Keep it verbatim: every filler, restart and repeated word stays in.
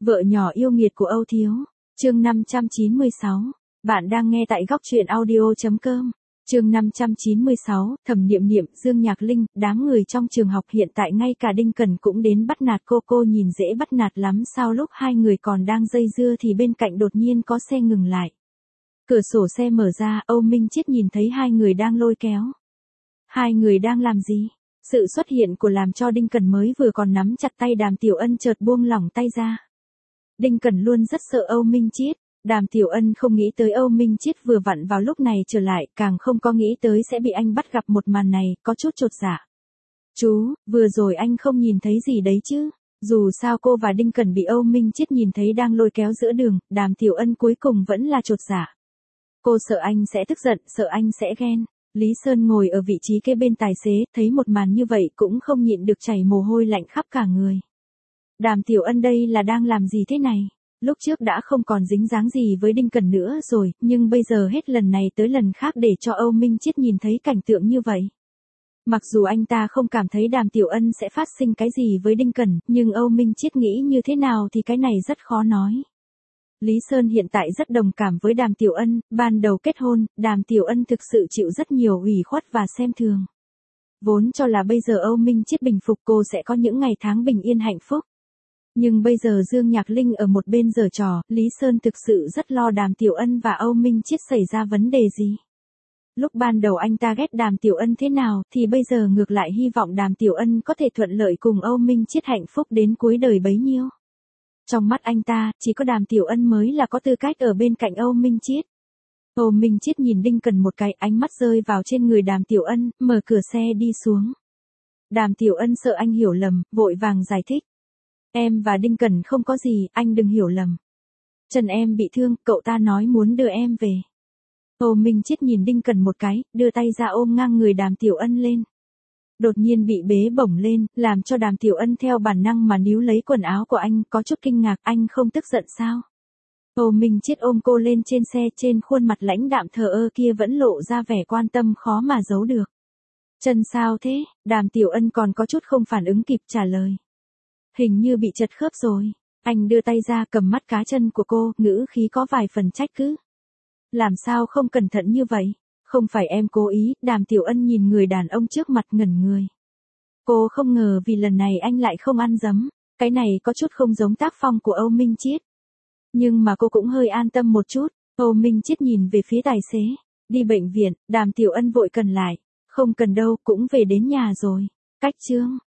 Vợ nhỏ yêu nghiệt của Âu Thiếu. Chương năm trăm chín mươi sáu. Bạn đang nghe tại góc truyện audio chấm com. Chương năm trăm chín mươi sáu, Thẩm Niệm Niệm, Dương Nhạc Linh, đám người trong trường học hiện tại ngay cả Đinh Cẩn cũng đến bắt nạt cô. Cô nhìn dễ bắt nạt lắm sao? Lúc hai người còn đang dây dưa thì bên cạnh đột nhiên có xe ngừng lại. Cửa sổ xe mở ra, Âu Minh Chiết nhìn thấy hai người đang lôi kéo. Hai người đang làm gì? Sự xuất hiện của làm cho Đinh Cẩn mới vừa còn nắm chặt tay Đàm Tiểu Ân chợt buông lỏng tay ra. Đinh Cẩn luôn rất sợ Âu Minh Chiết. Đàm Tiểu Ân không nghĩ tới Âu Minh Chiết vừa vặn vào lúc này trở lại, càng không có nghĩ tới sẽ bị anh bắt gặp một màn này, có chút chột dạ. Chú, vừa rồi anh không nhìn thấy gì đấy chứ? Dù sao cô và Đinh Cẩn bị Âu Minh Chiết nhìn thấy đang lôi kéo giữa đường, Đàm Tiểu Ân cuối cùng vẫn là chột dạ. Cô sợ anh sẽ tức giận, sợ anh sẽ ghen. Lý Sơn ngồi ở vị trí kế bên tài xế, thấy một màn như vậy cũng không nhịn được chảy mồ hôi lạnh khắp cả người. Đàm Tiểu Ân đây là đang làm gì thế này? Lúc trước đã không còn dính dáng gì với Đinh Cẩn nữa rồi, nhưng bây giờ hết lần này tới lần khác để cho Âu Minh Chiết nhìn thấy cảnh tượng như vậy. Mặc dù anh ta không cảm thấy Đàm Tiểu Ân sẽ phát sinh cái gì với Đinh Cẩn, nhưng Âu Minh Chiết nghĩ như thế nào thì cái này rất khó nói. Lý Sơn hiện tại rất đồng cảm với Đàm Tiểu Ân, ban đầu kết hôn, Đàm Tiểu Ân thực sự chịu rất nhiều ủy khuất và xem thường. Vốn cho là bây giờ Âu Minh Chiết bình phục cô sẽ có những ngày tháng bình yên hạnh phúc. Nhưng bây giờ Dương Nhạc Linh ở một bên giở trò, Lý Sơn thực sự rất lo Đàm Tiểu Ân và Âu Minh Chiết xảy ra vấn đề gì. Lúc ban đầu anh ta ghét Đàm Tiểu Ân thế nào thì bây giờ ngược lại hy vọng Đàm Tiểu Ân có thể thuận lợi cùng Âu Minh Chiết hạnh phúc đến cuối đời bấy nhiêu. Trong mắt anh ta, chỉ có Đàm Tiểu Ân mới là có tư cách ở bên cạnh Âu Minh Chiết. Âu Minh Chiết nhìn Đinh Cẩn một cái, ánh mắt rơi vào trên người Đàm Tiểu Ân, mở cửa xe đi xuống. Đàm Tiểu Ân sợ anh hiểu lầm, vội vàng giải thích. Em và Đinh Cẩn không có gì, anh đừng hiểu lầm. Chân em bị thương, cậu ta nói muốn đưa em về. Âu Minh Chiết nhìn Đinh Cẩn một cái, đưa tay ra ôm ngang người Đàm Tiểu Ân lên. Đột nhiên bị bế bổng lên, làm cho Đàm Tiểu Ân theo bản năng mà níu lấy quần áo của anh, có chút kinh ngạc, anh không tức giận sao? Âu Minh Chiết ôm cô lên trên xe, trên khuôn mặt lãnh đạm thờ ơ kia vẫn lộ ra vẻ quan tâm khó mà giấu được. Chân sao thế? Đàm Tiểu Ân còn có chút không phản ứng kịp trả lời. Hình như bị chật khớp rồi. Anh đưa tay ra cầm mắt cá chân của cô, ngữ khí có vài phần trách cứ. Làm sao không cẩn thận như vậy? Không phải em cố ý. Đàm Tiểu Ân nhìn người đàn ông trước mặt ngẩn người. Cô không ngờ vì lần này anh lại không ăn dấm. Cái này có chút không giống tác phong của Âu Minh Chiết. Nhưng mà cô cũng hơi an tâm một chút. Âu Minh Chiết nhìn về phía tài xế. Đi bệnh viện, Đàm Tiểu Ân vội cần lại. Không cần đâu, cũng về đến nhà rồi. Cách chương.